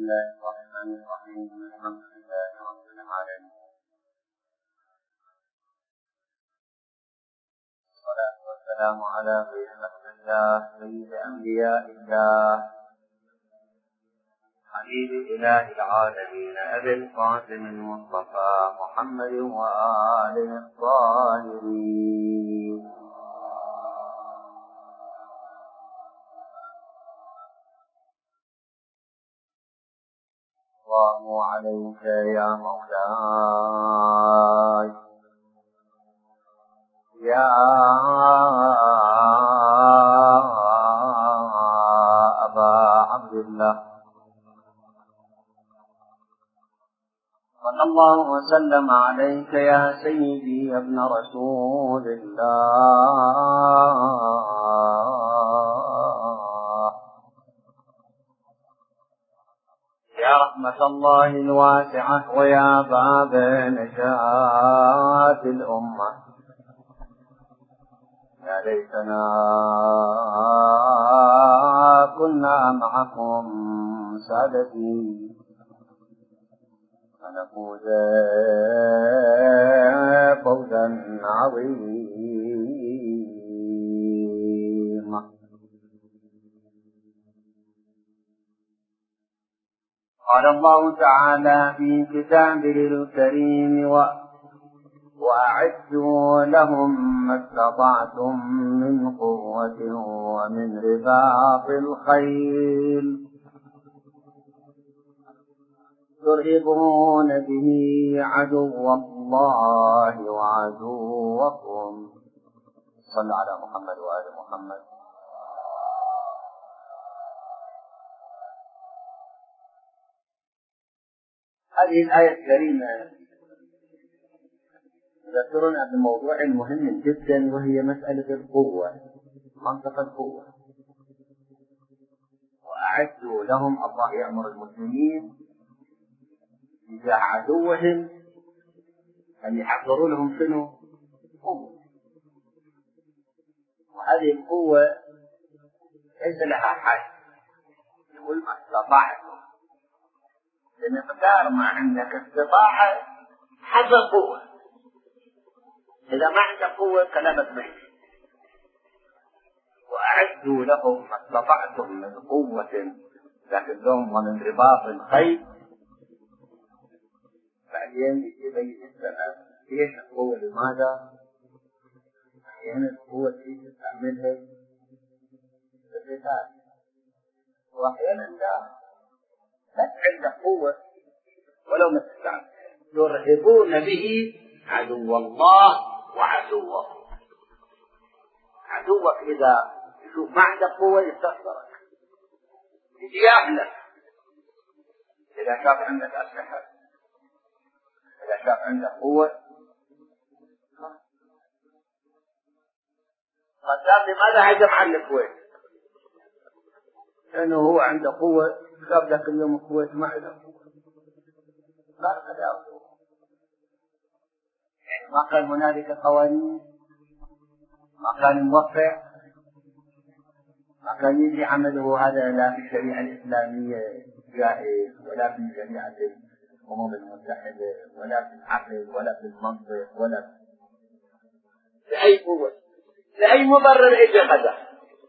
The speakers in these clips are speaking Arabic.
الله الرحمن الرحيم. الحمد لله رب العالمين، والصلاة والسلام على خير خلق الله، سيد أنبياء الله، حبيب إله العالمين، أبي القاسم المصطفى محمد وآله الطاهرين. الله عليك يا مولاي يا أبا عبد الله، صلى الله وسلم عليك يا سيدي يا ابن رسول الله، يا رحمة الله الواسعة ويا باب نجاة الأمة. يا ليتنا كنا معكم سادتي فنفوز فوزا عظيما. قال الله تعالى في كتابه الكريم: وأعدوا لهم ما استطعتم من قوة ومن رباط الخيل ترهبون به عدو الله وعدوكم. صلى على محمد وآل محمد. هذه الآية الكريمة تذكرنا بموضوع مهم جدا، وهي مسألة القوة، منطقة القوة. وأعدوا لهم، الله يأمر المسلمين إذا عدوهم أن يحضروا لهم شنو؟ قوة. وهذه القوة ليس لها حد، يقول ما استطعتم، بمقدار ما عندك استطاعة حسب قوة. إذا ما عندك قوة كلامك ماشي. وأعدوا لهم ما استطعتم من قوة، لكن لهم ومن رباط الخيل. بعدين يبين السلام ايش القوة، لماذا؟ أحيانا القوة اللي تستعملها في القتال، وأحيانا لا عندك قوة ولو ما تستعمل. ترهبون به عدو الله وعدوكم. عدوك إذا يشوف ما عندك قوة يستخسرك، يجي يأهلك. إذا شاف عندك أسلحة، إذا شاف عندك قوة، قدام لماذا هجم عن الكويت؟ لأنه هو عنده قوة، شاف ذاك اليوم الكويت ما عنده قوة، لا تداول. يعني ما كان هنالك قوانين، ما كان موقع، ما كان يجي عمله هذا لا في الشريعة الإسلامية جائز، ولا في شريعة الأمم المتحدة، ولا في العقل، ولا في المنطق، ولا لأي قوة، لأي مبرر إجا هذا،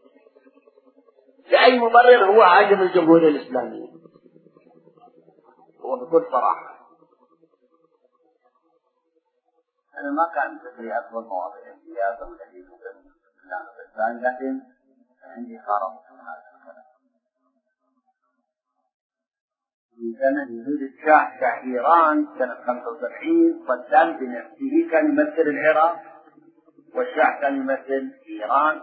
لأي مبرر هو هاجم الجمهورية الإسلامية. هو بكل صراحة أنا ما كان في أكبر مواضيع السياسة والتي تمكن الإنسان، لكن عندي خرط من هذا الكلام. في سنة وجود الشاه إيران سنة 75، صدام بنفسه كان يمثل العراق، والشاه كان يمثل إيران.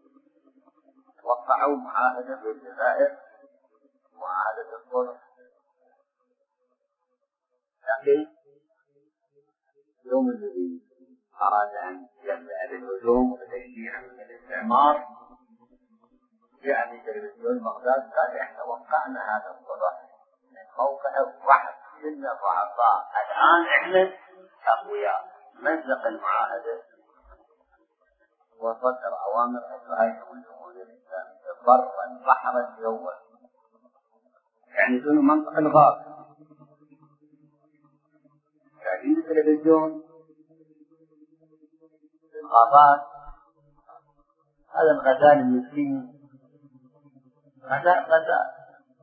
وقعوا معاهدة بالجزائر، معاهدة الصلح. لكن اليوم الذي أراد أن يبدأ بالهجوم وتشجيع من الاستعمار، جاء في تلفزيون بغداد قال: احنا وقعنا هذا الصلح من موقع الضعف، كنا ضعفاء، الآن احنا أقوياء. مزق المعاهدة وصدر أوامر الرئيس والجمهورية الإسلامية برا بحرا جوا. يعني دون منطق الغاب. شاهدين التلفزيون الغابات، هذا الغزال المسكين غزال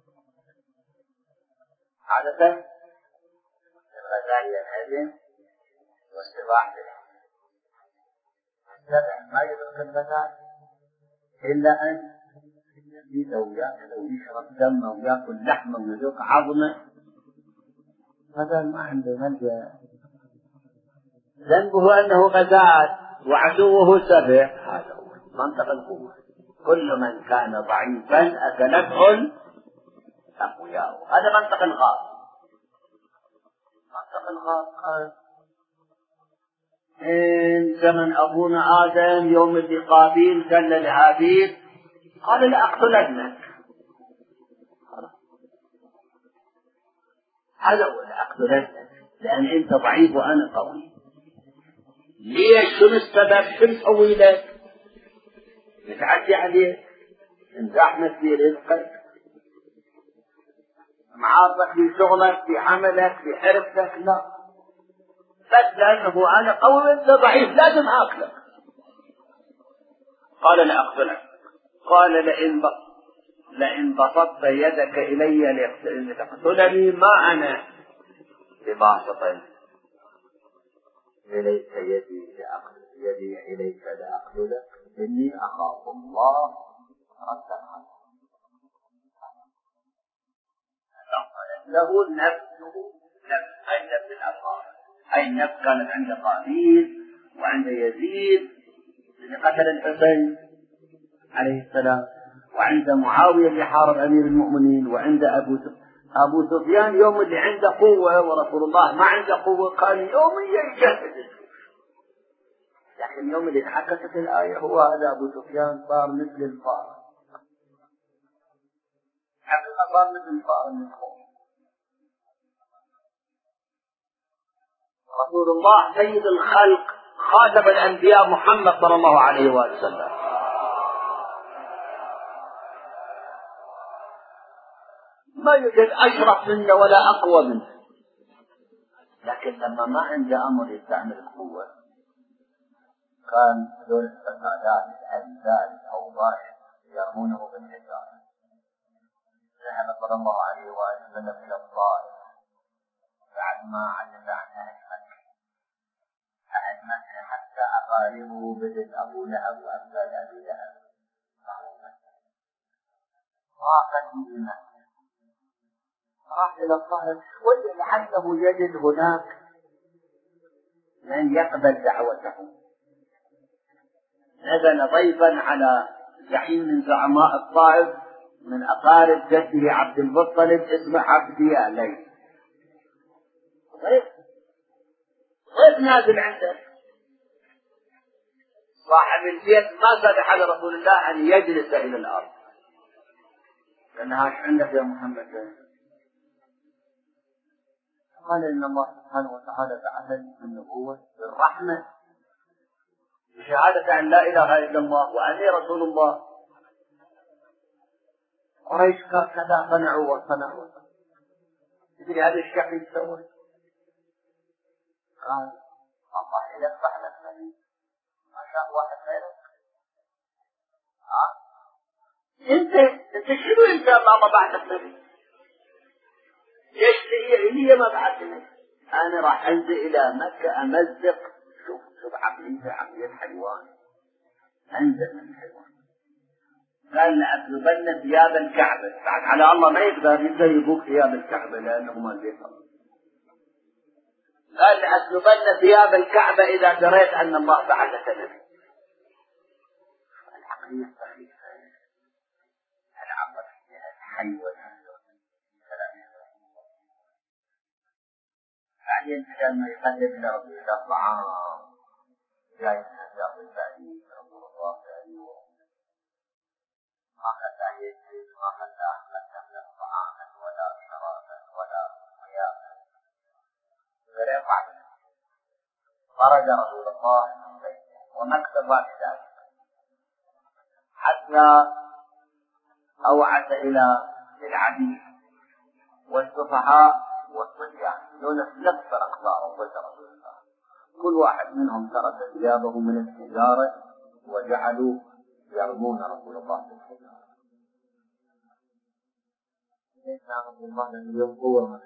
عادة الغزال ينهزم والسباع بالسبع ما يدرك الغزال إلا أن يزيد ويأكل ويشرب دمه ويأكل لحمه ويذوق عظمه. غزال ما عنده ملجأ، ذنبه أنه غزال وعدوه سبع. هذا هو منطق القوة. كل من كان ضعيفا أكلته الأقوياء. هذا منطق الغاب. منطق الغاب قال إن زمن أبونا آدم يوم اللي قابيل قال لهابيل قال لأقتلنك. هذا هو لأقتلنك لأن أنت ضعيف وأنا قوي. ليش؟ شنو السبب؟ شنو نسوي لك؟ نتعدي عليك، نزاحمك في رزقك، معارضك في شغلك، في عملك، في حرفتك. لا، بس لأنه أنا قوي وأنت ضعيف لازم أقتلك. قال لأقتلك. قال لئن بسطت يدك إلي لتقتلني ما أنا بباسط إليك يدي إليك لأقتلك إني أخاف الله رب العالمين. له نفسه، أي نفس الأبرار، أي نفس كانت عند قابيل وعند يزيد اللي قتل الحسين عليه السلام، وعند معاوية اللي حارب أمير المؤمنين، وعند أبو سفيان يوم اللي عنده قوة ورسول الله ما عنده قوة كان يوميا يجهز. لكن يوم اللي انعكست الآية هو هذا أبو سفيان صار مثل الفار، حقيقة صار مثل الفار من الخوف. رسول الله سيد الخلق خاتم الأنبياء محمد صلى الله عليه وسلم، ما يوجد أشرف منه ولا أقوى منه، لكن لما ما عنده أمر يستعمل القوة كان دول الفسادات الأنزال الأوضاع يرمونه بالحجارة. ذهب صلى الله عليه وسلم إلى الطائف بعد ما عجز عن أهل مكة حتى أقاربه بدل أبو لهب وأمثال أبي لهب راح من مكة، راح إلى الطائف لعله يجد هناك من يقبل دعوته. نزل ضيفا على زعيم من زعماء الطائف من أقارب جده عبد المطلب اسمه عبد يالي. ضيف نازل عنده، صاحب البيت ما سمح لرسول الله أن يجلس إلى الأرض. قال ايش عندك يا محمد؟ قال إن الله سبحانه وتعالى بعثني بالنبوة بالرحمة بشهادة أن لا إله إلا الله وأني رسول الله. قريش كذا صنعوا وصنعوا. تدري هذا الشيء يسوي؟ قال الله يذبح لك نبي ما شاء واحد غيرك. انت شنو انت ما بعثك نبي؟ ليش لي ما بعثني؟ انا راح انزل الى مكة امزق. شوف عقلية الحيوان، انزل من الحيوان. قال لأسلبن ثياب الكعبة. بعد على الله ما يقدر يبوك ثياب الكعبة لأنه ما بيقدر. قال لأسلبن ثياب الكعبة إذا دريت أن الله بعثك نبي. العقلية الصحيحة، العقلية الحيوان. بعدين لما يقدم لرسول الله طعام جاي من أسياق البعيد رسول الله عليه ما خلاه يجلس، ما خلاه قدم له طعاما ولا شرابا ولا ضيافا فرفع. خرج رسول الله من بيته ومكتب ذلك حتى أوعد إلى العبيد والسفهاء والصبيان دون نفس الأقطار رسول الله. كل واحد منهم ترك ثيابه من الحجارة وجعلوا يرمون رسول الله بالحجارة. سيدنا رسول الله اليوم قوة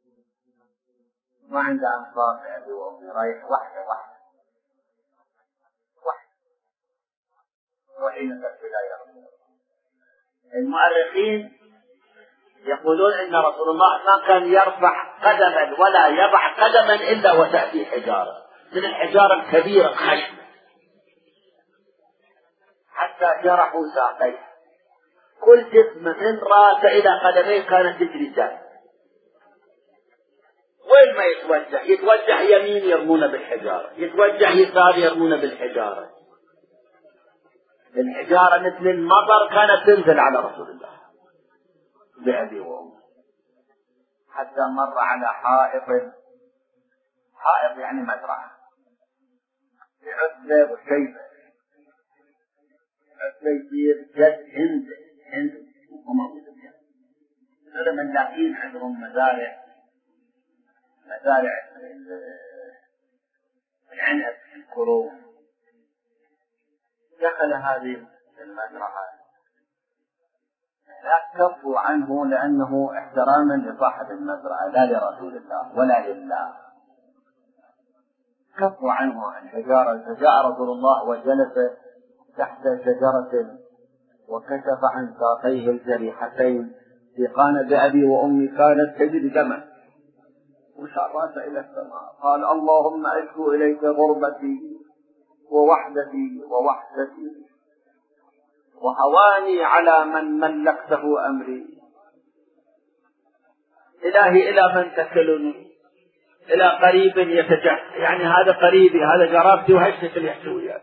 ما عنده أنصار في أبي وأمي، رايح وحده وحين ترسل يا رسول الله. المؤرخين يقولون إن رسول الله ما كان يرفع قدما ولا يضع قدما إلا وتأتي حجارة من الحجارة الكبيرة الخشنة حتى جرحوا ساقيه. كل جسم من رأسه إلى قدميه كانت تجري دم. وين ما يتوجه يمين يرمون بالحجارة، يتوجه يسار يرمون بالحجارة. الحجارة مثل المطر كانت تنزل على رسول الله بأبي وأمي. حتى مر على حائط يعني مزرعة بعتبة وشيبة. عتبة يصير جد هند وموجود فيها. هذا من لاقين عندهم مزارع العنب الكروم. دخل هذه المزرعة لا كفوا عنه لأنه احتراما لصاحب المزرعة لا لرسول الله ولا لله. كفوا عنه عن شجرة، فجاء رسول الله وجلس تحت شجرة وكشف عن ساقيه الجريحتين في قان بأبي وأمي كانت تجري دما، وشار راسه إلى السماء قال اللهم أشكو إليك غربتي ووحدتي وهواني على من ملكته أمري. إلهي إلى من تكلني؟ إلى قريب يتجه، يعني هذا قريبي، هذا جرابتي وهشتك اللي يحتوي.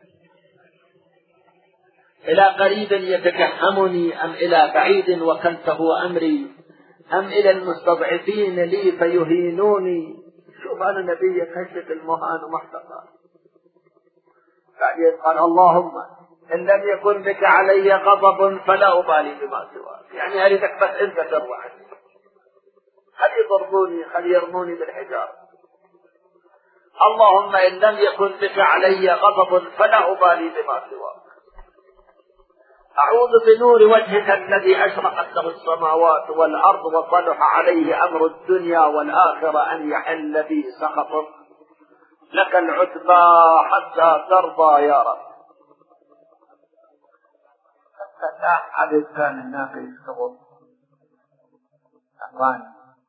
إلى قريب يتجهمني أم إلى بعيد وكلته أمري أم إلى المستضعفين لي فيهينوني. شوف أنا نبيك هشتك المهان ومحتقر. بعدين قال اللهم إن لم يكن بك علي غضب فلا أبالي بما سواك، يعني أريدك بس أنت تروى عني، خلي يضربوني خلي يرموني بالحجارة. اللهم إن لم يكن بك علي غضب فلا أبالي بما سواك. أعوذ بنور وجهك الذي أشرقت له السماوات والأرض وصلح عليه أمر الدنيا والآخرة أن يحل بي سخطك، لك العتبى حتى ترضى يا رب. فتح عدد كان الناقل يشتغل أخوان.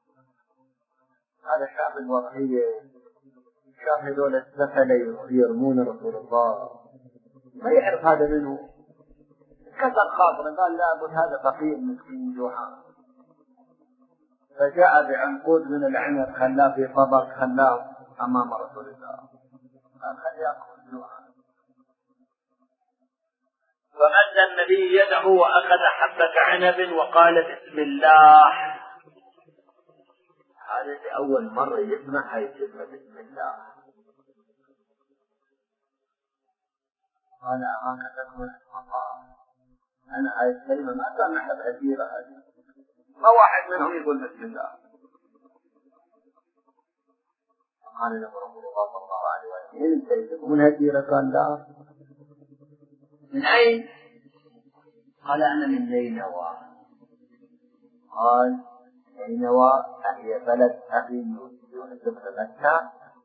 هذا شعب الوضعية، شاف هذول السفلة يرمون رسول الله، ما يعرف هذا منه. كسر خاطره قال لابد هذا فقير مسكين جوعان. فجاء بعنقود من العنب خلاه في طبق، خلاه أمام رسول الله قال خليه يأكل جوعان. فمد النبي يده وأخذ حبة عنب وقال بسم الله. هذه أول مرة يسمع هاي الكلمة بسم الله. قال أراك تدخل الله. أنا هاي الكلمة ما سمعها بهديرة هذه، ما واحد منهم يقول بسم الله. قال له رسول الله صلى الله عليه وسلم من تكون هديرة؟ قال لا. من أين؟ قال أنا من نينوى. قال نينوى هي بلد أخي يونس بن متى.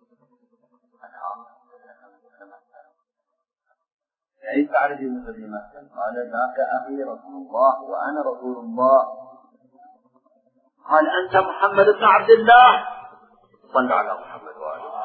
كيف تعرف يونس بن متى؟ قال ذاك أخي رسول الله وأنا رسول الله. قال أنت محمد بن عبد الله؟ صل على محمد وآله.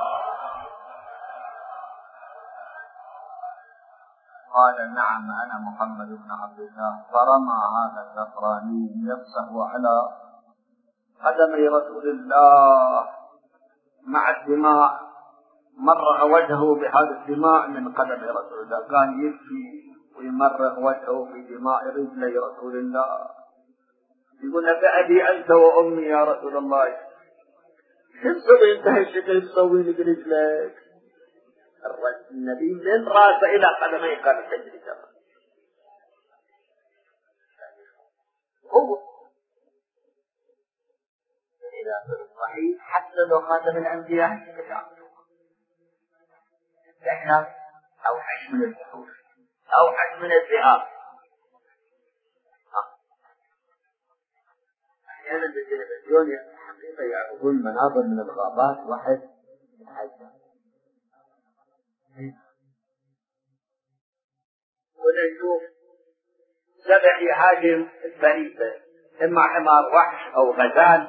قال نعم أنا محمد بن عبد الله. فرمى هذا النصراني نفسه على قدمي رسول الله مع الدماء، مرغ وجهه بهذا الدماء من قدم رسول الله، كان يبكي ويمرغ وجهه في دماء رجلي رسول الله، يقول لك أبي أنت وأمي يا رسول الله. شو تسوي انت هالشكل تسوي لي برجلك؟ النبي من راسه إلى قدميه كان تجري دمه. هو الخلاف الصحيح حتى لو خاتم الأنبياء السحاب أوحش من الوحوش، أوحش من الذئاب. أحيانا بالتلفزيون حقيقة يعرضون مناظر من الغابات واحد يتحدث ونشوف سبع يهاجم الفريسة، إما حمار وحش أو غزال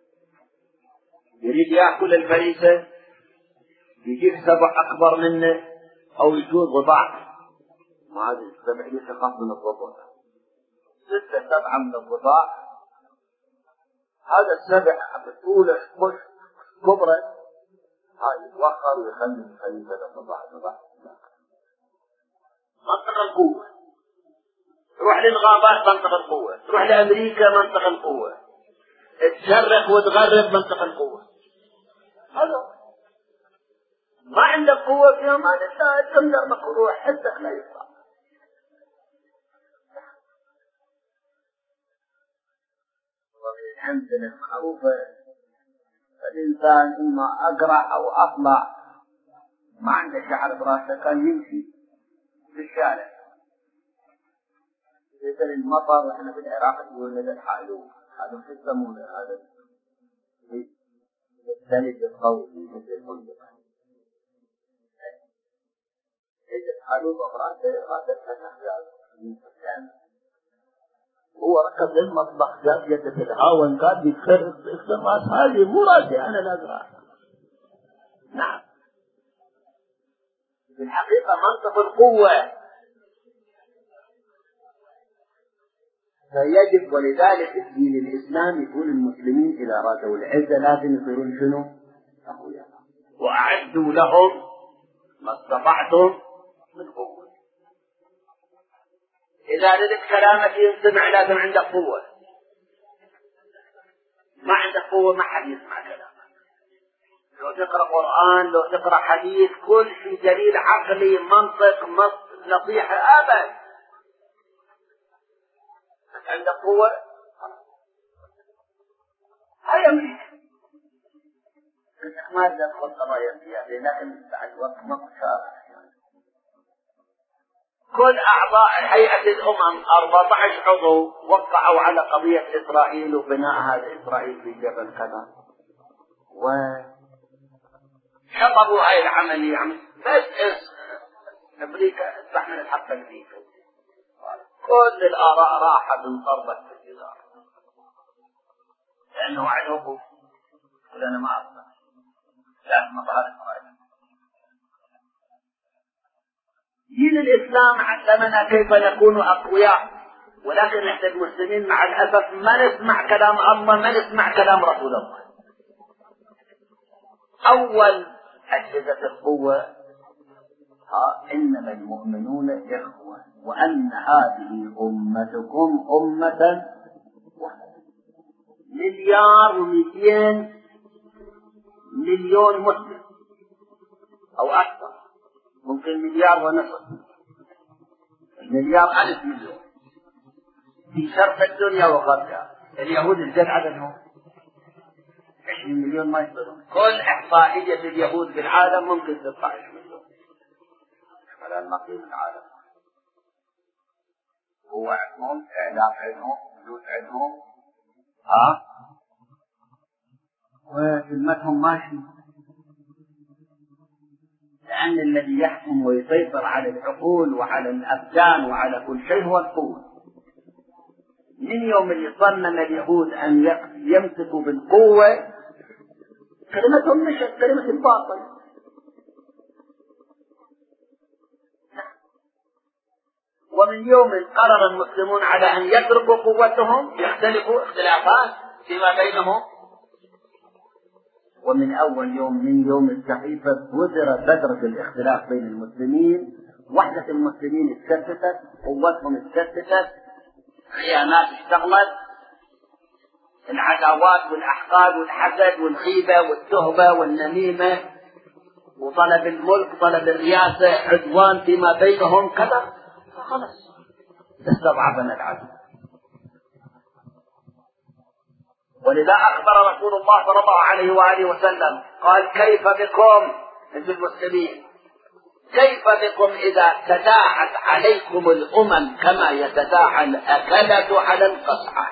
يريد يأكل الفريسة، يجيب سبع أكبر منه أو يجوز ضباع. ما هذه السبع يتخاف من الضباع، 6 7 من الضباع. هذا السبع بطولة خش كبرى هاي يتوخر ويخلي الفريسة للضباع. منطقة القوة، تروح للغابات منطقة القوة، تروح لأمريكا منطقة القوة، تشرق وتغرب منطقة القوة. هذا ما عندك قوة في يوم هذا الشاهد تمدر مكروه حدك لا يطلع. ومن الأمثلة المعروفة الإنسان إما أقرع أو أطلع ما عنده شعر براسه كان يمشي في الشارع مثل المطر. وإحنا في العراق يقول لنا الحالوب، هذا شو يسمونه هذا الثلج القوي مثل الفندق. إذا الحالوب راسه فتح هو ركب للمطبخ جاب يده الهاون قال يكسر راس هذه مو راسي أنا لا أقرأ. نعم في الحقيقة منطق القوة فيجب. ولذلك الدين الإسلامي يقول المسلمين إذا رادوا العزة لازم يصيرون شنو؟ أقوياء. وأعدوا لهم ما استطعتم من قوة. إذا ردت كلامك ينسمع لازم عندك قوة. ما عندك قوة ما حد يسمع كلامك. لو تقرأ قرآن لو تقرأ حديث كل شيء دليل عقلي منطق نصيحة أبد عندك قوة. هاي أمريكا ما تدخل قضايا سياسية لكن بعد وقت مقصار كل أعضاء هيئة الأمم 14 عضو وقعوا على قضية إسرائيل وبناء هذا إسرائيل في جبل كذا وشطبوا هاي العملية. بس أمريكا استحملت حق أمريكا كل الآراء راحت انضربت في الجدار لأنه وعدهم ولأنا ما أصدق لازم أظهر إسرائيل. دين الإسلام علمنا كيف نكون أقوياء، ولكن نحن المسلمين مع الأسف ما نسمع كلام الله ما نسمع كلام رسول الله. أول أجهزة القوة إنما المؤمنون إخوة وأن هذه أمتكم أمة واحدة. 1,200,000,000 مسلم أو أكثر، ممكن 1,500,000,000 1,000,000,000 في شرق الدنيا وغربها. اليهود ازداد عددهم 20 مليون ما يصيرون. كل إحصائية اليهود في العالم ممكن 16 مليون على النقيض العالم. هو عندهم إعلام عندهم فلوس عندهم وكلمتهم ماشي. لأن الذي يحكم ويسيطر على العقول وعلى الأبدان وعلى كل شيء هو القوة. من يوم اللي صمم اليهود أن يمسكوا بالقوة كلمتهم مشت كلمة الباطل. ومن يوم قرر المسلمون على أن يتركوا قوتهم يختلفوا اختلافات فيما بينهم. ومن أول يوم من يوم الصحيفة بذرة الاختلاف بين المسلمين. وحدة المسلمين اتكتتت، قوتهم اتكتتت، خيانات اشتغلت، العداوات والأحقاد والحسد والغيبة والتهبة والنميمة وطلب الملك طلب الرياسة عدوان فيما بينهم كذا. خلاص استضعفنا العدو. ولذا أخبر رسول الله صلى الله عليه وآله وسلم قال كيف بكم أنتم المسلمين، كيف بكم إذا تداعت عليكم الأمم كما يتداعى الأكلة على القصعة.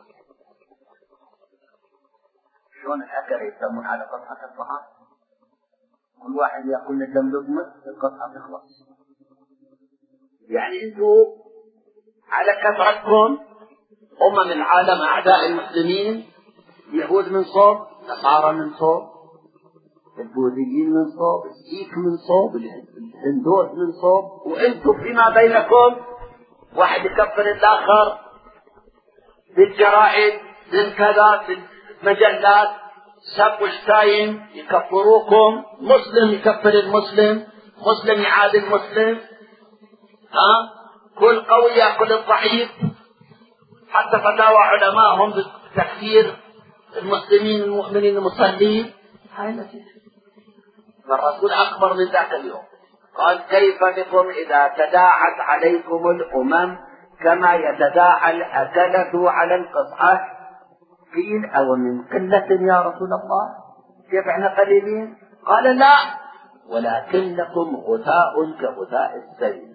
شلون الأكل يسمون على قطعة الطعام؟ كل واحد يأكل لكم لقمة القطعة تخلص. يعني أنتم على كثرتكم أمم العالم أعداء المسلمين، يهود من صوب، نصارى من صوب، البوذيين من صوب، السيك من صوب، الهندوس من صوب، وأنتم فيما بينكم واحد يكفر الآخر بالجرائد بالكذا بالمجلات، سب وشتايم يكفروكم، مسلم يكفر المسلم، مسلم يعادي المسلم، كل قوي يأكل الضعيف، حتى فتاوى علماءهم بتكفير المسلمين المؤمنين المصلين. هاي نتيجة. الرسول أخبر من ذاك اليوم قال كيف بكم إذا تداعت عليكم الأمم كما يتداعى الأكلة على القطعة. قيل أو من قلة يا رسول الله، كيف احنا قليلين؟ قال لا، ولكنكم غثاء كغثاء السيل.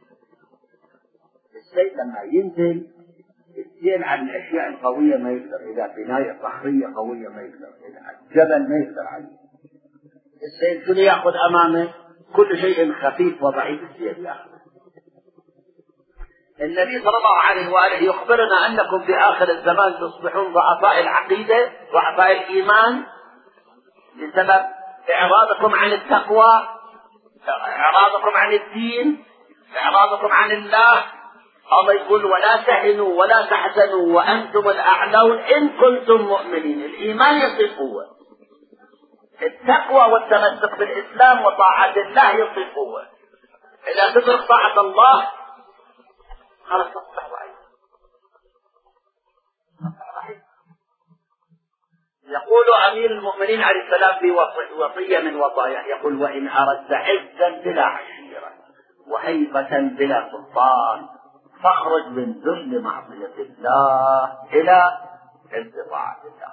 السيل لما ينزل السيل على الأشياء القوية ما يقدر، إذا بناية صخرية قوية ما يقدر، إذا الجبل ما يقدر عليه. السيل شنو يأخذ أمامه؟ كل شيء خفيف وضعيف السيل يأخذ. النبي صلى الله عليه وآله يخبرنا أنكم في آخر الزمان تصبحون ضعفاء العقيدة، ضعفاء الإيمان، بسبب إعراضكم عن التقوى، إعراضكم عن الدين، إعراضكم عن الله. الله يقول ولا تهنوا ولا تحزنوا وأنتم الأعلون إن كنتم مؤمنين. الإيمان يصير قوة، التقوى والتمسك بالإسلام وطاعة الله يصير قوة. إذا تترك طاعة الله خلاص تصبح ضعيف. يقول أمير المؤمنين عليه السلام في وصية من وصاياه، يقول وإن أردت عزا بلا عشيرة وهيبة بلا سلطان فاخرج من ذل معصية الله إلى عز طاعة الله.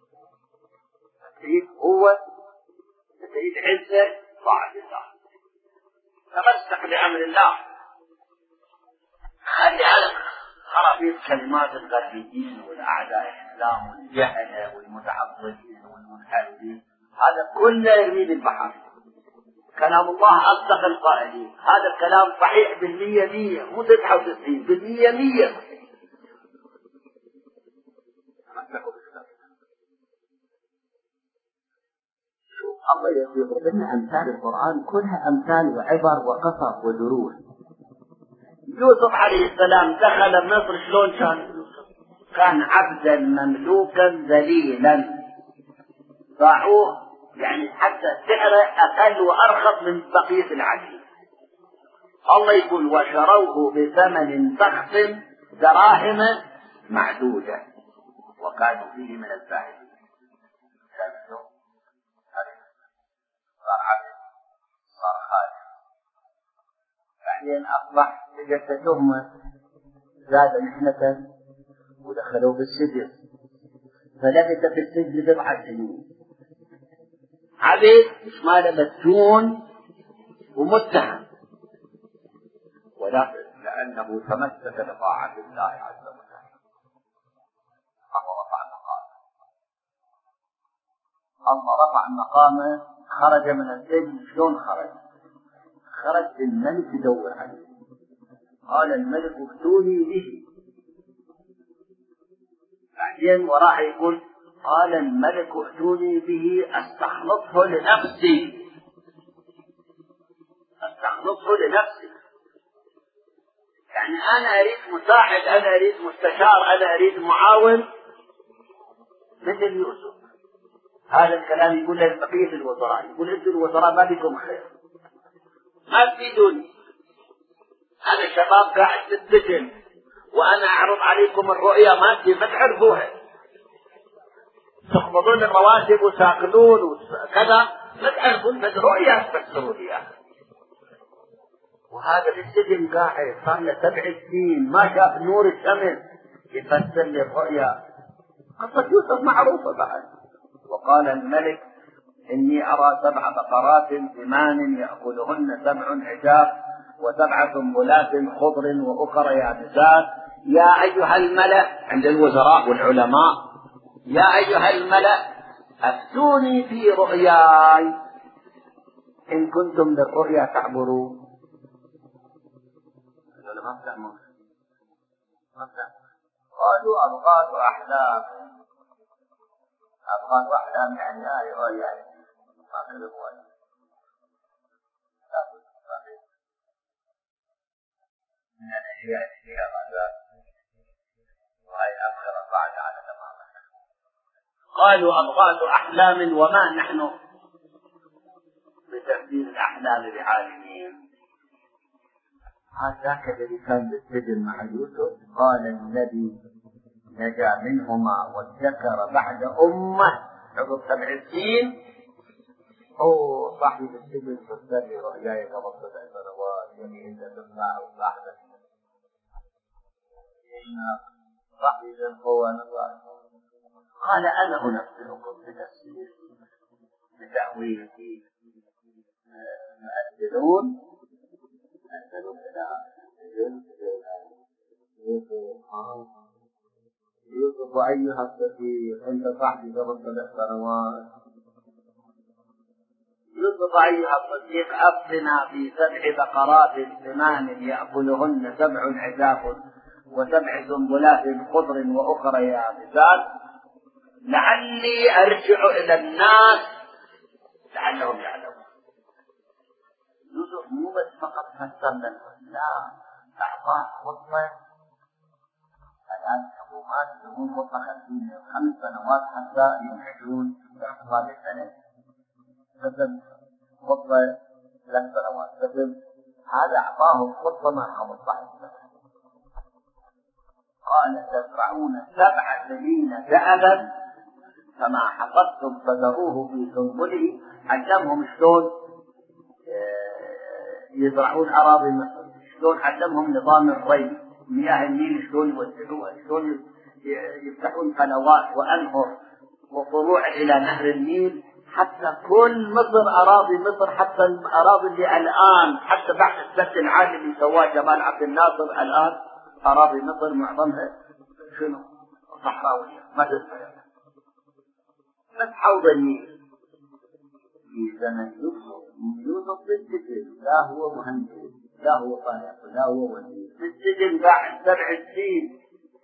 تريد قوة، تريد عزة، طاعة الله، تمسك بأمر الله، خلي على خرابيط كلمات الغربيين والأعداء الإسلام والجهلة والمتعصبين والمنحرفين، هذا كله يرمي بالبحر. كلام الله أصدق القائلين، هذا الكلام صحيح 100%، مو 99 100%. الله يقول لنا أمثال القرآن كلها أمثال وعبر وقصص ودروس. يوسف عليه السلام دخل مصر، شلون كان عبدا مملوكا ذليلا، باعوه يعني حتى سعره أقل وأرخص من بقية العبيد. الله يقول وشروه بثمن بخس دراهم معدودة وكانوا فيه من الزاهدين. صار عبد، صار خادم، بعدين أصبح جت تهمة، زاد محنة ودخلوه بالسجن، فلبث في السجن 7 سنين. عبد مش ماله مسجون ومتهم، ولكن لأنه تمسك بطاعة الله عز وجل الله رفع مقامه. الله رفع مقامه، خرج من السجن. شلون خرج؟ خرج الملك يدور عليه، قال الملك ائتوني به. بعدين وراح يقول قال الملك ائتوني به استخلصه لنفسي، استخلصه لنفسي. يعني أنا أريد مساعد، أنا أريد مستشار، أنا أريد معاون مثل يوسف. هذا الكلام يقول لبقية الوزراء، يقول أنتم الوزراء ما بكم خير، ما تفيدوني. أنا شباب قاعد في السجن وأنا أعرض عليكم الرؤيا ما تعرفوها، تقبضون الرواتب وتاكلون وكذا، ما تعرفون الرؤيا تفسروا لي. وهذا بالسجن قاعد صار له 7 سنين ما شاف نور الشمس يفسر لي الرؤيا. قصة يوسف معروفة بعد. وقال الملك إني أرى 7 بقرات ثمان يأكلهن 7 عجاف و7 سنبلات خضر وأخر يابسات يا أيها الملأ، عند الوزراء والعلماء، يا أيها الملأ أفتوني في رؤياي إن كنتم للرؤيا تعبرون. قالوا أضغاث أحلام. أضغاث أحلام يعني رؤيا ما في الرؤيا. من الأشياء اللي فيها غزات وهي أخرى بعد على تماما. قالوا أضغاث أحلام وما نحن بتفسير الأحلام بعالمين. هذاك الذي كان بالسجن مع يوسف قال الذي نجا منهما وادكر بعد أمة عقب 7 سنين هو صاحب السجن فسر لي رؤياي قبل 7 سنوات يعني أنت تسمع وصاحبك صاحب القوة نظر. قال أنا أنبئكم بتفسير بتأويل مؤثرون أرسلوا إلى يوسف أيها الصديق أنت صاحبي قبل 7 سنوات. يوسف أيها الصديق أفتنا في 7 بقرات ثمان يأكلهن 7 عجاف و7 سنبلات خضر وأخرى يابسات لعلي أرجع إلى الناس لعلهم يعلمون. يوسف مو بس فقط فسر لا أعطاه خطة. الآن حكومات يقولون خطة 5 سنوات حتى ينحجون باعتبار السنة. كتب خطة 3 سنوات كتب هذا أعطاه خطة مع 15 سنة. قال تزرعون 7 سنين دأبا فما حصدتم فذروه في سنبله. علمهم شلون يزرعون أراضي مصر، شلون علمهم نظام الري، مياه النيل شلون يوزعوها، شلون يفتحون قنوات وأنهر وطلوع إلى نهر النيل حتى كل مصر أراضي مصر، حتى الأراضي اللي الآن حتى بعد السد العالي اللي سواه جمال عبد الناصر الآن أراضي مصر معظمها شنو؟ صحراوية ما تزرع بس حوض النيل. في زمن يوسف بالسجن لا هو مهندس لا هو طالب لا هو وزير، بالسجن بعد 7 سنين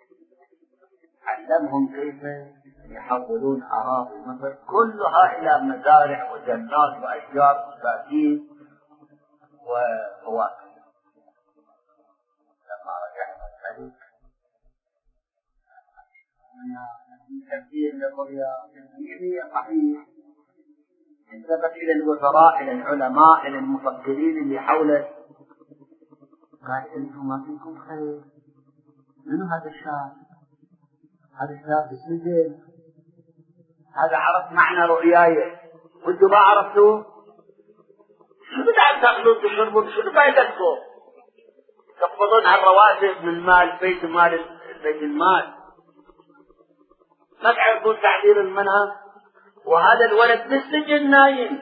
علمهم كيف يحولون أراضي مصر كلها إلى مزارع وجنات وأشجار وبساتين وفواكه. لما رجعنا الملك تفسير للرؤيا هي صحيح انتبه إلى الوزراء إلى العلماء إلى المفكرين اللي حوله قال أنتم ما فيكم خير. منو هذا الشاب؟ هذا الشاب بالسجن، هذا عرف معنى رؤياي وانتم ما عرفتوا. شنو قاعد تاكلون تشربون؟ شنو فائدتكم؟ تقبضون على الرواتب من مال بيت المال ما تعرفون تعبير المنهج. وهذا الولد بالسجن نايم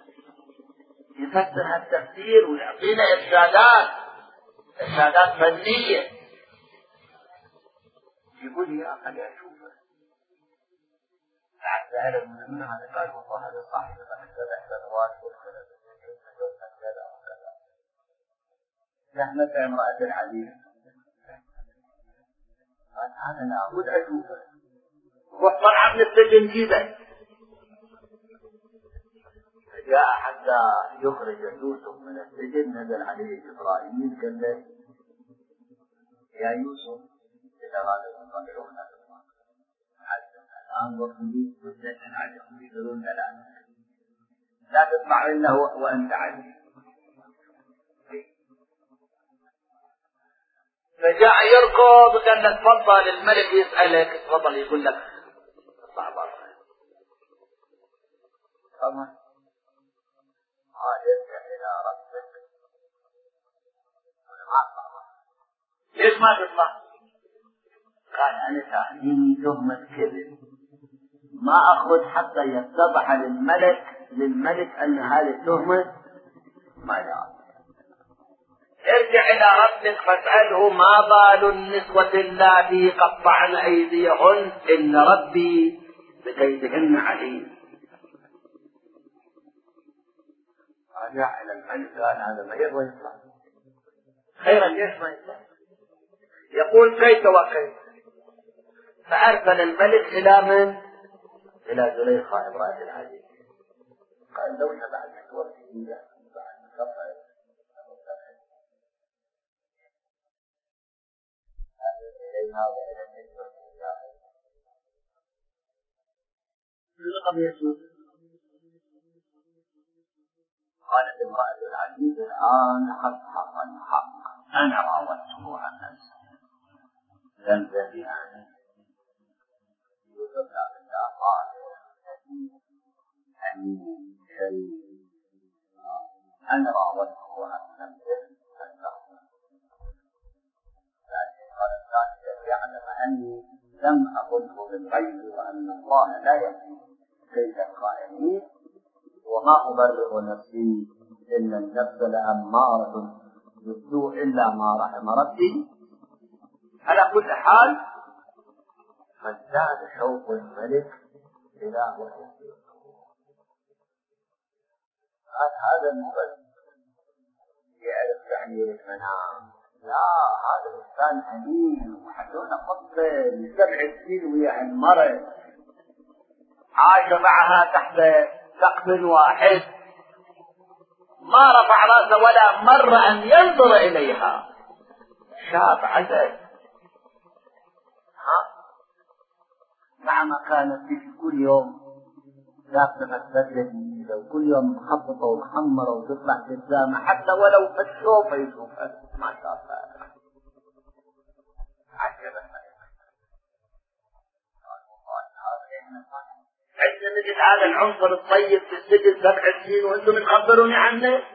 يفسر هالتفسير ويعطينا إرشادات فنية. يقول يا أخي أشوفه بعد سأله من هذا قال والله هذا صاحب 7 سنوات والولد بالسجن فجوزنا كذا وكذا. نحن امرأة العزيز قال أنا لابد أشوفه. روح طلع من السجن جيبه. جاء حتى يخرج يوسف من السجن نزل عليه جبرائيل قال له يا يوسف إذا رأيتم تطلعون الآن وقتي مدة عليكم يقولون لا تطلع إلا وأنت عليه. فجاء يركض قال له تفضل الملك يسألك تفضل يقول لك اطلع برا. طبعا يرجع إلى ربك. ليش ما تطلع؟ قال أنا تأتيني تهمة كذب، ما أخذ حتى يتضح للملك أن هذه التهمة ما جاءت. ارجع إلى ربك فاسأله ما بال النسوة اللاتي قطعن أيديهن إن ربي بكيدهن عليم. رجع إلى الملك قال هذا ما يبغى يطلع خيرا، ليش ما يطلع؟ يقول كيف وكيف. فأرسل الملك إلى من؟ إلى زليخة امرأة العزيز، قال لو تبعت وقتي بعد مصطفى إليها وإلى النسوة قالت امرأة العزيز الآن قد حق الحق، أنا راودته عن نفسه لم تبي عنه يوسف لا قال أمين شيء، أنا راودته عن نفسه لكن قالت ذلك ليعلم أني لم أقله بالغيب وأن الله لا يهدي كيد الخائنين وما أبرئ نفسي إن النفس لأمارة بالسوء إلا ما رحم ربي. على كل حال فازداد شوق الملك إلى وحده. هذا المبرئ يعرف تعبير المنام، لا هذا الإنسان أمين وحدونا قصة ل7 سنين ويا المرض عاش معها تحت سقف واحد، ما رفع راسه ولا مر أن ينظر إليها. شاب عسل مع ما كانت في كل يوم لابسة بدلة جديدة وكل يوم مخططة ومحمرة وتطلع قدامه حتى ولو في الشوفة يشوفها ما شاء الله. عجبا عندنا مثل هذا العنصر الطيب في السجن 7 سنين وانتم تخبروني عنه.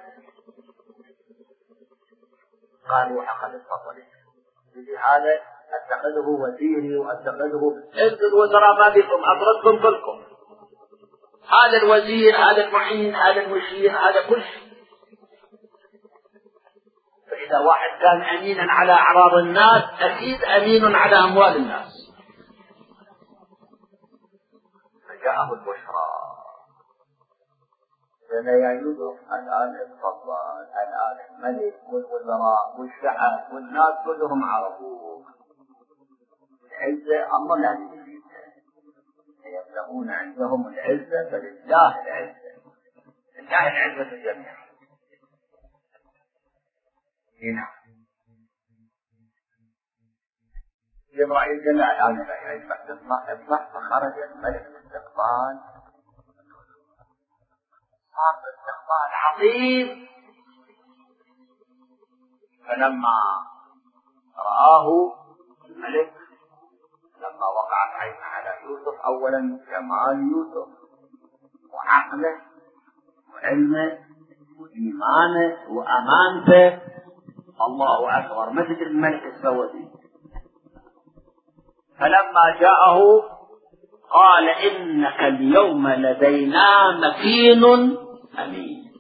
قالوا حقا الفضل لهذا اتخذه وزيري واتخذه انتم الوزراء ما بكم اطردكم كلكم، هذا الوزير هذا المعين هذا المشير هذا كل شيء. فاذا واحد كان امينا على اعراض الناس اكيد امين على اموال الناس. فجاءه البشرى يا يوسف الآن اتفضل، الآن الملك والوزراء والشعب والناس كلهم عرفوك، العزة الله لا يريدها، يبلغون عندهم العزة فلله العزة، لله العزة جميعا. هنا جبرائيل قال الآن لا يذبح فخرج الملك باستقبال، صار باستقبال عظيم. فلما رآه الملك لما وقعت عينه على يوسف أولا جمال يوسف وعقله وعلمه وإيمانه وأمانته، الله أكبر مثل الملك السعودي. فلما جاءه قال إنك اليوم لدينا مكين أمين.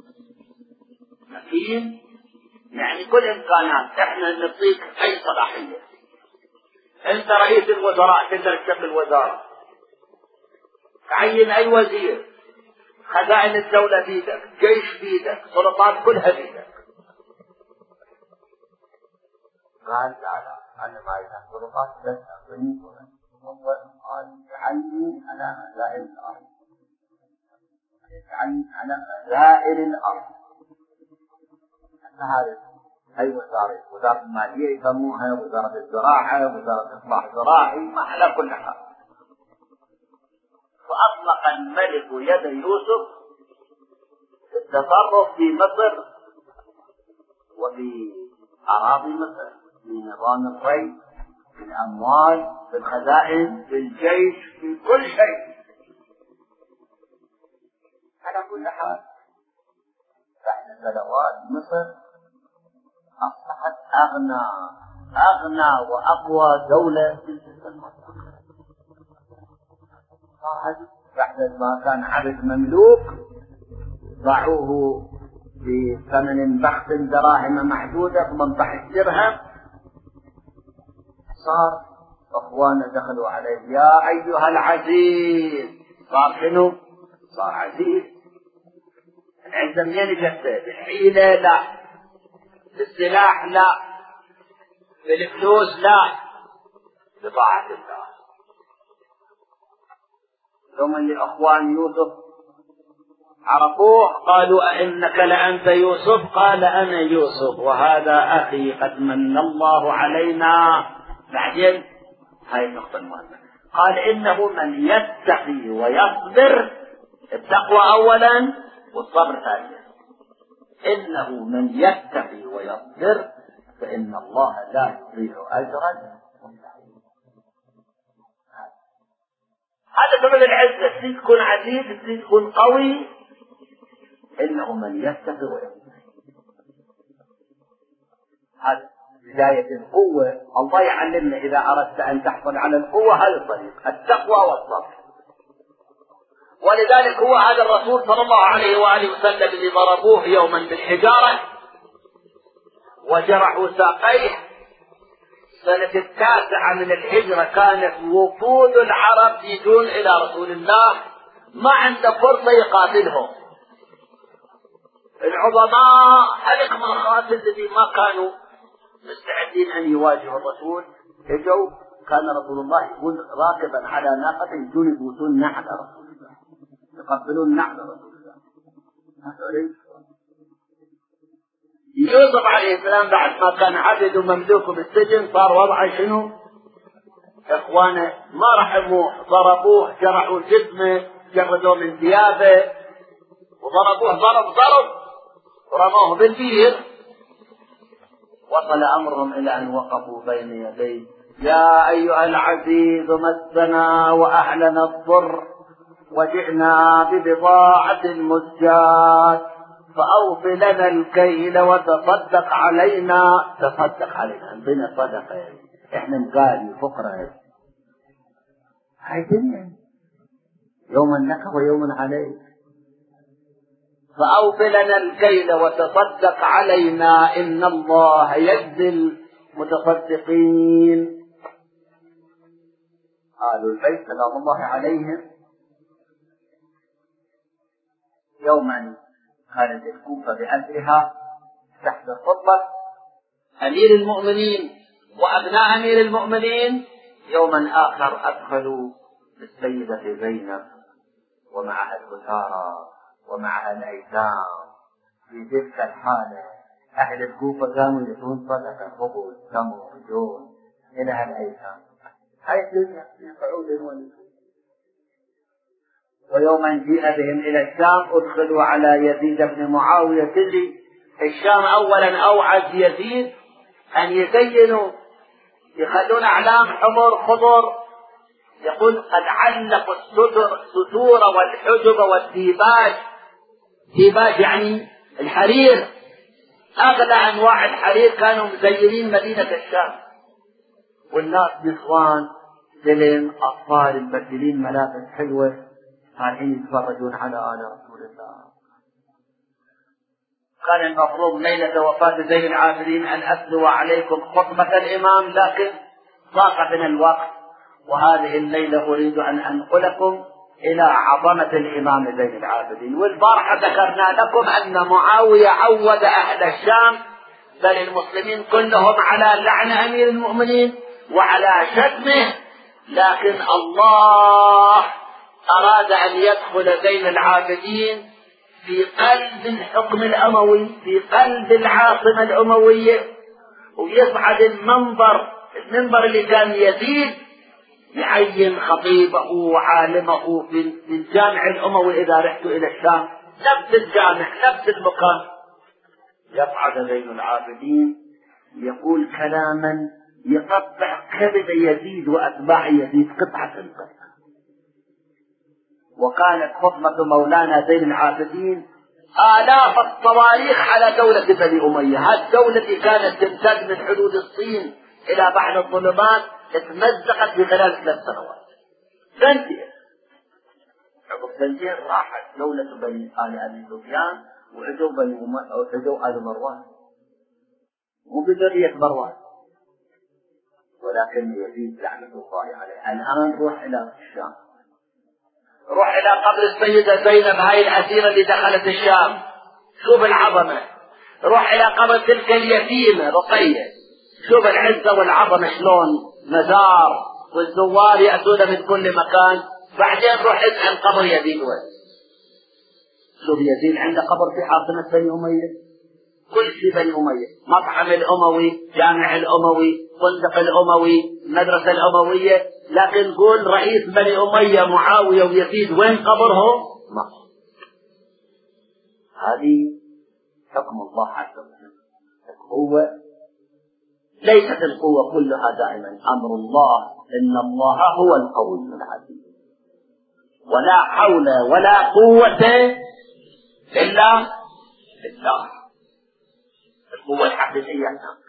مكين يعني كل إمكانات، إحنا نعطيك أي صلاحية، أنت رئيس الوزراء تقدر تشكل الوزارة، تعين أي وزير، خزائن الدولة بيدك، جيش بيدك، سلطات كلها بيدك. قال لا أنا ما إذا سلطات بس أعطيني قال اجعلني على خزائن الأرض، اجعلني على خزائن الأرض. هذا أي وزارة المالية يسموها، وزارة الزراعة، وزارة إصلاح زراعي، ما على كل حال. فأطلق الملك يد يوسف في التصرف في مصر وفي أراضي مصر، في نظام الري، في الأموال، في الخزائن، في الجيش، في كل شيء. على كل حال بعد سنوات مصر أصبحت أغنى وأقوى دولة في الإسلام. بعد ما كان عبد مملوك ضعوه بثمن بخس دراهم معدودة 18 درهم. صار اخوانه دخلوا عليه يا ايها العزيز. صار شنو؟ صار عزيز. العزة منين جت؟ بالحيلة لا، بالسلاح لا، بالفلوس لا، بطاعة الله. ثم اللي اخوان يوسف عرفوه قالوا أئنك لأنت يوسف؟ قال أنا يوسف وهذا أخي قد من الله علينا. بعدين هاي النقطة المهمة، قال إنه من يتقي ويصبر، التقوى أولا والصبر ثانيا. إنه من يتقي ويصبر فإن الله لا يضيع أجرا. هذا سبب العزة، تريد تكون عزيز، تريد تكون قوي، إنه من يتقي ويصبر. هذا بداية القوة. الله يعلمنا إذا أردت أن تحصل على القوة هذا الطريق، التقوى والصبر. ولذلك هو هذا الرسول صلى الله عليه وآله وسلم اللي ضربوه يوما بالحجارة وجرحوا ساقيه. سنة 9 من الهجرة كانت وفود العرب يجون إلى رسول الله، ما عنده فرصة يقاتلهم. العظماء الإخماخات الذي ما كانوا مستعدين أن يواجهوا الرسول اجوا. كان رسول الله يكون راكبا على ناقة يجون يبوسون نحل رسول الله، يقبلون نحل رسول الله. يوسف عليه السلام بعد ما كان عبد مملوك بالسجن صار وضعه شنو؟ اخوانه ما رحموه، ضربوه، جرحوا جسمه، جردوه من ثيابه وضربوه ضرب ورموه بالبير. وصل امرهم الى ان وقفوا بين يديه يا ايها العزيز مسنا واهلنا الضر وجئنا ببضاعة مزجاة فأوف لنا الكيل وتصدق علينا. تصدق علينا بنا صدقة، احنا مقالي فقراء. هاي دنيا، يوم لك ويوم عليك. فأوف لنا الكيل وتصدق علينا إن الله يجزي المتصدقين. آل البيت سلام الله عليهم يوما كانت الكوفة بأسرها تحت الخطبة أمير المؤمنين وأبناء أمير المؤمنين. يوما آخر أدخلوا السيدة زينب ومعها البشارى ومعها الأيتام. في تلك الحالة أهل الكوفة كانوا يدفعون صدقة خبز تمر جون إلى الأيتام. هاي الدنيا في قعود ونزول. ويوما جيء بهم إلى الشام أدخلوا على يزيد بن معاوية تجي. الشام أولا أوعز يزيد أن يزينوا، يخلون أعلام حمر خضر، يقول قد علقوا الستور والحجب والديباج. ديباج يعني الحرير، أغلى أنواع الحرير كانوا مزينين مدينة الشام. والناس نسوان سلم أطفال مبدلين ملابس حلوة طالعين يتفرجون على آل رسول الله. كان المفروض ليلة وفاة زين العابدين أن أتلو عليكم خطبة الإمام، لكن ضاق بنا الوقت، وهذه الليلة أريد أن أنقلكم إلى عظمة الإمام زين العابدين. والبارحة ذكرنا لكم أن معاوية عود أهل الشام بل المسلمين كلهم على لعن أمير المؤمنين وعلى شتمه، لكن الله أراد أن يدخل زين العابدين في قلب الحكم الأموي، في قلب العاصمة الأموية، ويصعد المنبر اللي كان يزيد يعين خطيبه وعالمه في الجامع الأموي. إذا رحت إلى الشام نفس الجامع نفس المكان، يصعد زين العابدين يقول كلاما يقطع كبد يزيد وأتباع يزيد قطعة قطعة. وكانت خطبة مولانا زين العابدين آلاف الصواريخ على دولة بني أمية. هذه الدولة كانت تمتد من حدود الصين إلى بحر الظلمات، اتمزقت في خلال 3 سنوات. تنتهي عقب سنتين راحت دولة بني آل أبي سفيان وعجوا آل مروان وبذرية مروان، ولكن يزيد لعنة الله عليه. الآن روح إلى الشام، روح إلى قبر السيدة زينب هاي الأسيرة اللي دخلت الشام، شوف العظمة. روح إلى قبر تلك اليتيمة رقية، شوف العزة والعظمة شلون، مزار والزوار يأتون من كل مكان. بعدين روح اسأل قبر يزيد وين. شوف يزيد عنده قبر في عاصمة بني أمية، كل شيء بني أمية، مطعم الأموي، جامع الأموي، فندق الأموي، مدرسة الأموية. لكن قول رئيس بني أمية معاوية ويزيد وين قبرهم؟ مصر. هذه حكم الله عز وجل. القوة ليست القوة كلها دائما أمر الله، إن الله هو القوي العزيز، ولا حول ولا قوة إلا بالله. القوة الحقيقية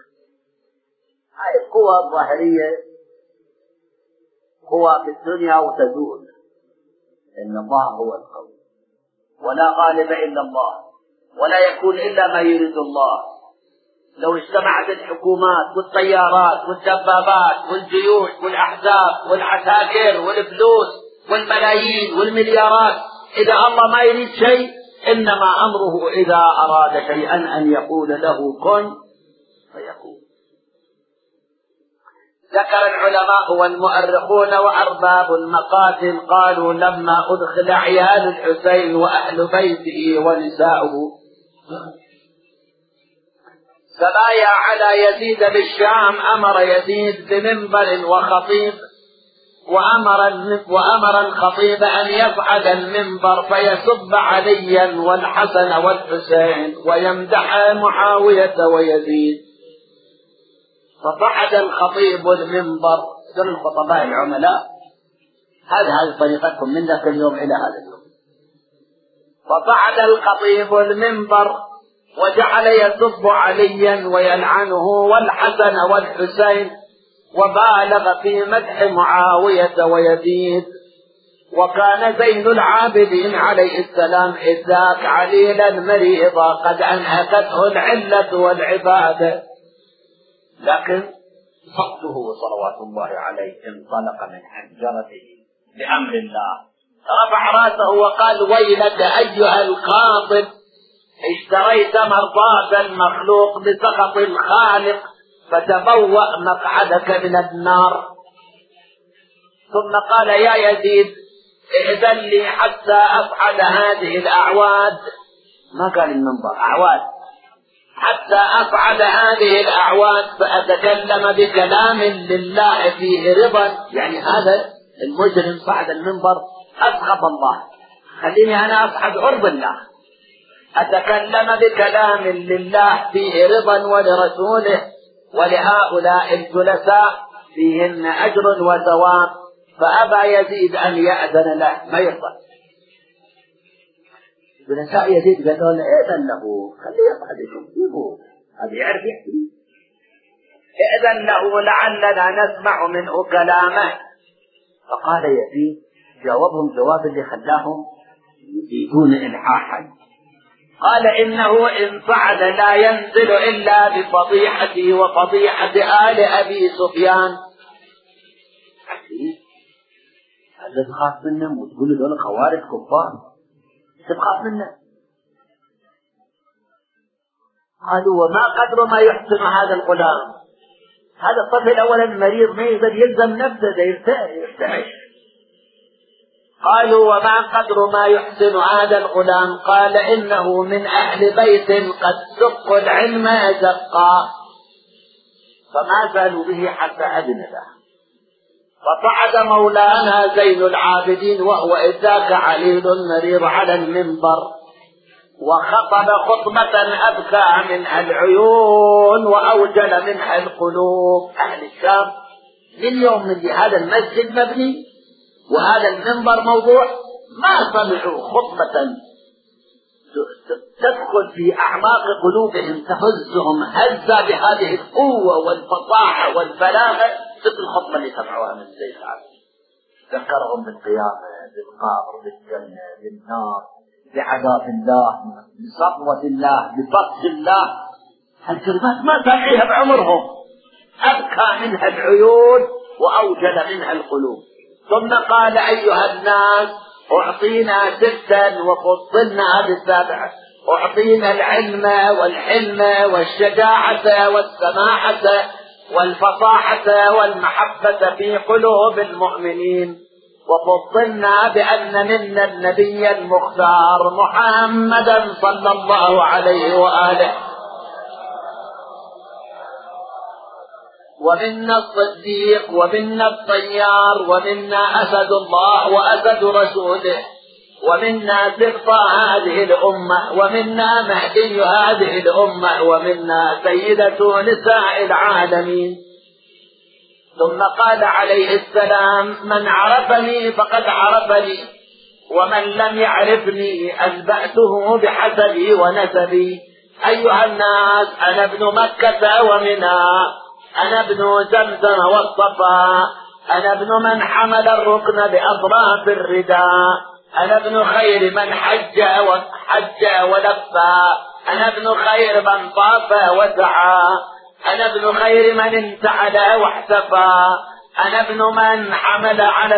هاي القوة الظاهرية قوة في الدنيا وتزول. إن الله هو القوي، ولا غالب إلا الله، ولا يكون إلا ما يريد الله. لو اجتمعت الحكومات والطيارات والدبابات والجيوش والأحزاب والعساكر والفلوس والملايين والمليارات، إذا الله ما يريد شيء إنما أمره إذا أراد شيئا أن يقول له كن فيكون. ذكر العلماء والمؤرخون وأرباب المقاتل قالوا لما أدخل عيال الحسين وأهل بيته ونساؤه سبايا على يزيد بالشام، أمر يزيد بمنبر وخطيب، وأمر الخطيب أن يصعد المنبر فيسب عليا والحسن والحسين ويمدح معاوية ويزيد. فصعد الخطيب المنبر، دول الخطباء العملاء، هذه طريقتكم من ذاك اليوم إلى هذا اليوم. فصعد الخطيب المنبر وجعل يسب عليا ويلعنه والحسن والحسين، وبالغ في مدح معاوية ويزيد. وكان زين العابدين عليه السلام إذ ذاك عليلا مريضا قد أنهكته العلة والعبادة، لكن صوته صلوات الله عليه انطلق من حنجرته بأمر الله، رفع راسه وقال ويلك أيها القاطب، اشتريت مرضاة المخلوق بسخط الخالق، فتبوأ مقعدك من النار. ثم قال يا يزيد ائذن لي حتى أصعد هذه الأعواد، ما قال المنبر، أعواد، حتى أصعد هذه الأعواد فأتكلم بكلام لله فيه رضا. يعني هذا المجرم صعد المنبر أسخط الله، خليني أنا أصعد عرض الله، أتكلم بكلام لله فيه رضا ولرسوله ولهؤلاء الجلساء فيهن أجر وثواب. فأبى يزيد أن يأذن له، ما يرضى. جلساء يزيد قالوا له ائذن له، خليه يصعد يشوفه، هذا يعرف يحكي، ائذن له لعلنا نسمع منه كلامه. فقال يزيد، جاوبهم جواب اللي خلاهم يزيدون إلحاحا، قال إنه إن صعد لا ينزل إلا بفضيحته وفضيحة آل أبي سفيان. هذا تخاف منهم وتقول دول خوارج كفار، تخاف منه؟ قالوا وما قدر ما يحسن هذا الغلام، هذا الصف الأول المريض ما يقدر يلزم نفسه يرتعش. قالوا وما قدر ما يحسن هذا الغلام، قال إنه من أهل بيت قد سقوا العلم زقا. فما زالوا به حتى أذن له. فصعد مولانا زين العابدين وهو إذ ذاك عليل مريض على المنبر، وخطب خطبة أبكى منها العيون وأوجل منها القلوب. أهل الشام من يوم من هذا المسجد مبني وهذا المنبر موضوع ما سمعوا خطبة تدخل في أعماق قلوبهم تهزهم هزة بهذه القوة والفصاحة والبلاغة مثل الخطبة اللي سمعوها من زيد العابدين. ذكرهم بالقيامة، بالقبر، بالجنة، بالنار، بعذاب الله، بسطوة الله، ببطش الله. هالكلمات ما سمعيها بعمرهم، أبكى منها العيون وأوجل منها القلوب. ثم قال: أيها الناس، أعطينا 6 وفضلنا ب7. أعطينا العلم والحلم والشجاعة والسماحة والفصاحة والمحبة في قلوب المؤمنين، وفضلنا بأن منا النبي المختار محمدا صلى الله عليه وآله، ومنا الصديق، ومنا الطيار، ومنا أسد الله وأسد رسوله، ومنا سبط هذه الأمة، ومنا مهدي هذه الأمة، ومنا سيدة نساء العالمين. ثم قال عليه السلام: من عرفني فقد عرفني، ومن لم يعرفني أنبأته بحسبي ونسبي. أيها الناس، أنا ابن مكة ومنى، أنا ابن زمزم والصفا، أنا ابن من حمل الركن بأطراف الرداء، أنا ابن خير من حج ولفى، أنا ابن خير من طاف وسعى، أنا ابن خير من انتعل واحتفى، أنا ابن من حمل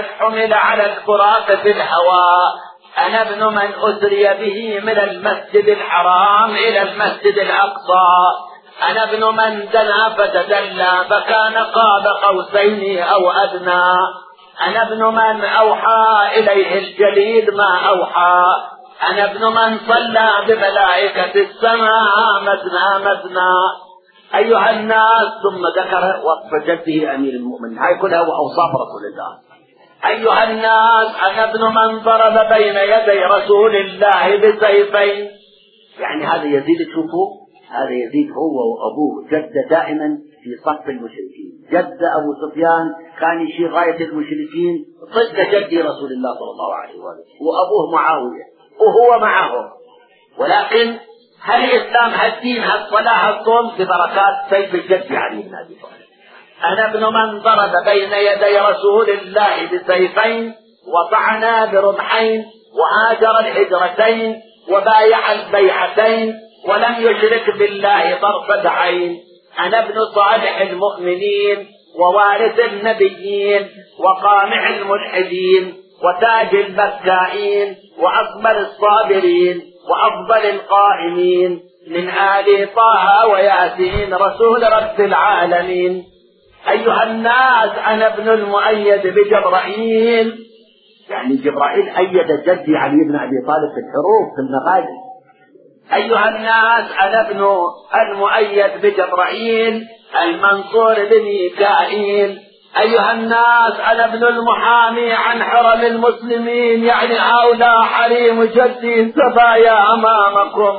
على الفراق في الهواء، أنا ابن من أسري به من المسجد الحرام إلى المسجد الأقصى، أنا ابن من دنا فتدلى فكان قاب قوسين أو أدنى، أنا ابن من أوحى إليه الجليل ما أوحى، أنا ابن من صلى بملائكة السماء مثنى مثنى. أيها الناس، ثم ذكر وصف جده أمير المؤمنين، هاي كلها وأوصاف رسول الله. أيها الناس، أنا ابن من ضرب بين يدي رسول الله بسيفين. يعني هذا يزيد، تشوفوا هذا يزيد هو وأبوه جد دائما في صف المشركين. جد أبو سفيان كان يشير راية المشركين ضد جد رسول الله صلى الله عليه وآله، وأبوه معاوية وهو معهم. ولكن هل الإسلام هالدين هالصلاة هالصوم ببركات سيف الجد علي بن أبي طالب. أنا ابن من ضرب بين يدي رسول الله بسيفين، وطعنا برمحين، وهاجر الهجرتين، وبايع البيعتين، ولم يشرك بالله طرفة عين. أنا ابن صالح المؤمنين، ووارث النبيين، وقامع الملحدين، وتاج البكائين، وأصبر الصابرين، وأفضل القائمين، من آل طه وياسين رسول رب العالمين. أيها الناس، أنا ابن المؤيد بجبرائيل. يعني جبرائيل أيد جدي علي بن أبي طالب في الحروب في المغازي. أيها الناس، أنا ابن المؤيد بجبرائيل المنصور بميكائيل. أيها الناس، أنا ابن المحامي عن حرم المسلمين. يعني هؤلاء حريم جدي سبايا أمامكم،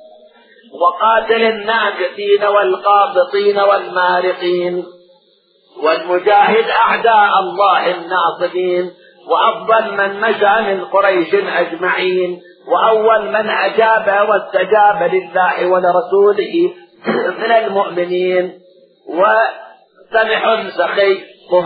وقاتل الناقتين والقابطين والمارقين، والمجاهد أعداء الله الناصبين، وأفضل من مشى من قريش أجمعين، وأول من أجاب واستجاب لله ولرسوله من المؤمنين، وسمح سخي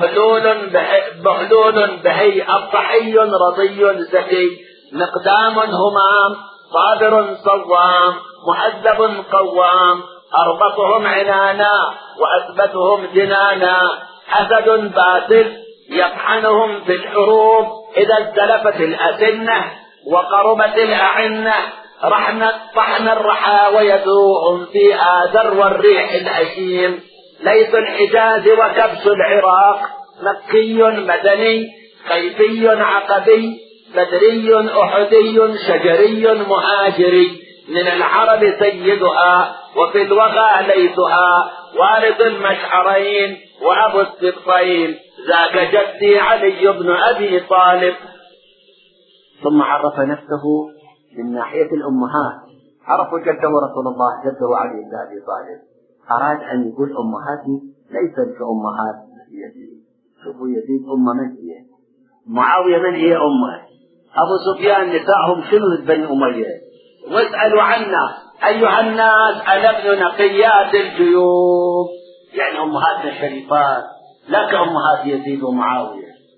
بهلول بهي أضحي رضي زكي، مقدام همام صابر صوام مهذب قوام، أربطهم عنانا وأثبتهم جنانا، أسد باسل يطحنهم في الحروب إذا ازدلفت الأسنة وقربت الأعنة، طحن الرحى ويذوهم في آذر والريح الأشيم. ليث الحجاز وكبس العراق، مكي مدني خيفي عقبي، بدري أحدي شجري مهاجري، من العرب سيدها وفي الوغى ليثها، وارث المشعرين وأبو السبطين، ذاك جدي علي بن أبي طالب. ثم عرف نفسه من ناحية الأمهات. عرفوا جده رسول الله، جده علي بن أبي طالب. أراد أن يقول أمهاتي ليست كأمهات يزيد. شوفوا يزيد أمه من هي؟ معاوية من هي أمه؟ أبو سفيان نسائهم شنو بني أمية؟ واسألوا عنا أيها الناس، أنا ابن نقيات الجيوب. يعني أمهاتنا الشريفات لا كأمهات يزيد ومعاوية.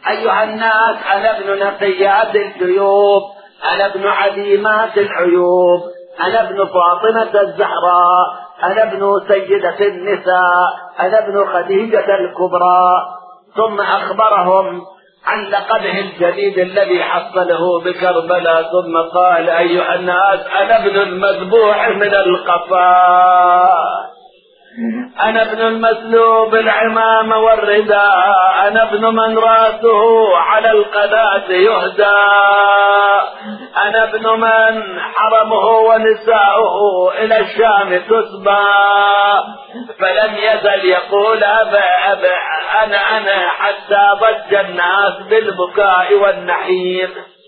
أيها الناس أنا ابن نقيات الجيوب، أنا ابن عديمات العيوب، أنا ابن فاطمة الزهراء، أنا ابن سيدة النساء، أنا ابن خديجة الكبرى. ثم أخبرهم عن لقبه الجديد الذي حصله بكربلاء، ثم قال أيها الناس أنا ابن المذبوح من القفا، أنا ابن المسلوب العمام والرداء، أنا ابن من راسه على القناة يهدى، أنا ابن من حرمه ونساؤه إلى الشام تسبى. فلم يزل يقول أبا أبا أنا حتى ضج الناس بالبكاء والنحيب.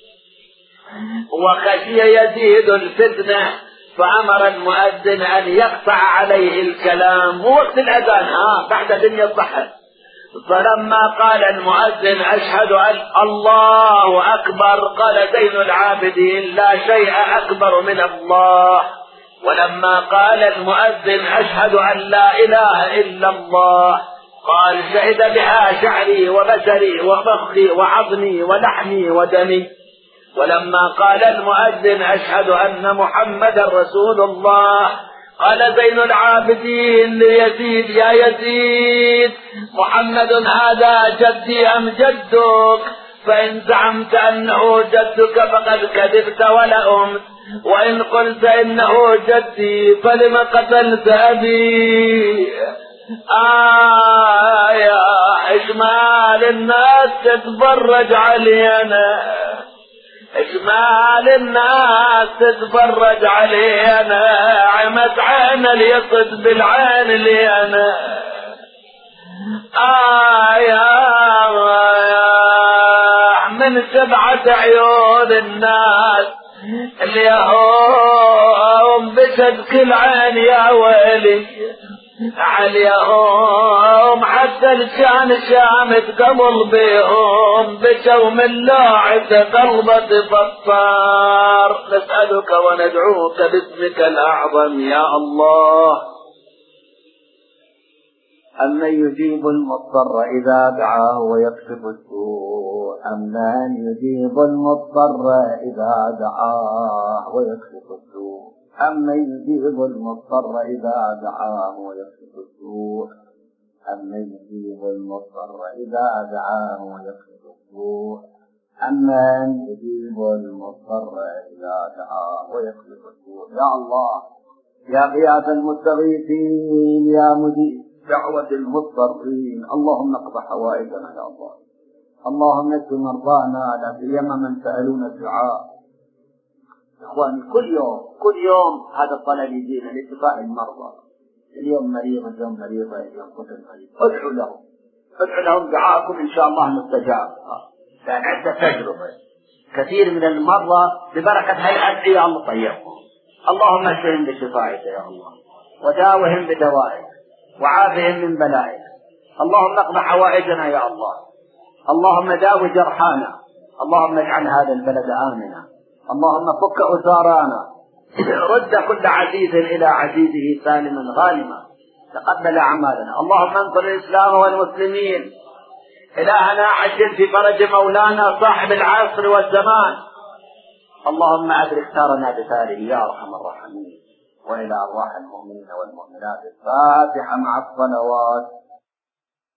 وخشي يزيد الفتنة فأمر المؤذن أن يقطع عليه الكلام وقت الأذان بعد دنيا الضحى. فلما قال المؤذن أشهد أن الله أكبر قال زين العابدين لا شيء أكبر من الله. ولما قال المؤذن أشهد أن لا إله إلا الله قال شهد بها شعري وبشري ومخي وعظمي ولحمي ودمي. ولما قال المؤذن أشهد أن محمد رسول الله قال زين العابدين ليزيد يا يزيد محمد هذا جدي أم جدك؟ فإن زعمت أنه جدك فقد كذبت ولأمت، وإن قلت إنه جدي فلم قتلت أبي؟ يا إجمال الناس تتفرج علينا، إجمال الناس تتفرج علينا، عمت عين اليصد بالعين اللي أنا. من سبعة عيون الناس اليوم بشدك العين يا ويلي، عليهم حتى الشان شامت قبل بيهم بشوا من لاعة قلبة فطار. نسألك وندعوك باسمك الأعظم يا الله. أمن يجيب المضطر إذا دعاه ويكشف السوء، أمن يجيب المضطر إذا دعاه ويكشف السوء، أمن يجيب المضطر إذا دعاه ويكشف السوء، أمن يجيب المضطر إذا دعاه ويكشف السوء، أمن يجيب المضطر إذا دعاه ويكشف السوء. يا الله يا غياث المستغيثين يا مجيب دعوة المضطرين، اللهم اقض حوائجنا يا الله. اللهم اشف مرضانا لا سيما من سألونا الدعاء. إخواني كل يوم هذا الطلب يجينا لاتباع المرضى، اليوم مريض اليوم مريضة اليوم قتل مريض. ادعوا لهم دعاءكم إن شاء الله مستجاب. لأن عندنا تجربة كثير من المرضى ببركة هالأدعية الله طيبهم. اللهم اشفهم بشفائك يا الله، وداوهم بدوائك، وعافهم من بلائك. اللهم اقض حوائجنا يا الله، اللهم داو جرحانا، اللهم اجعل هذا البلد آمنا، اللهم فك أسارانا، رد كل عزيز إلى عزيزه سالما غانما، تقبل أعمالنا. اللهم انصر الإسلام والمسلمين. إلهنا عجل في فرج مولانا صاحب العصر والزمان. اللهم أدرك ثارنا بثاره يا أرحم الراحمين. وإلى أرواح المؤمنين والمؤمنات الفاتحة مع الصلوات.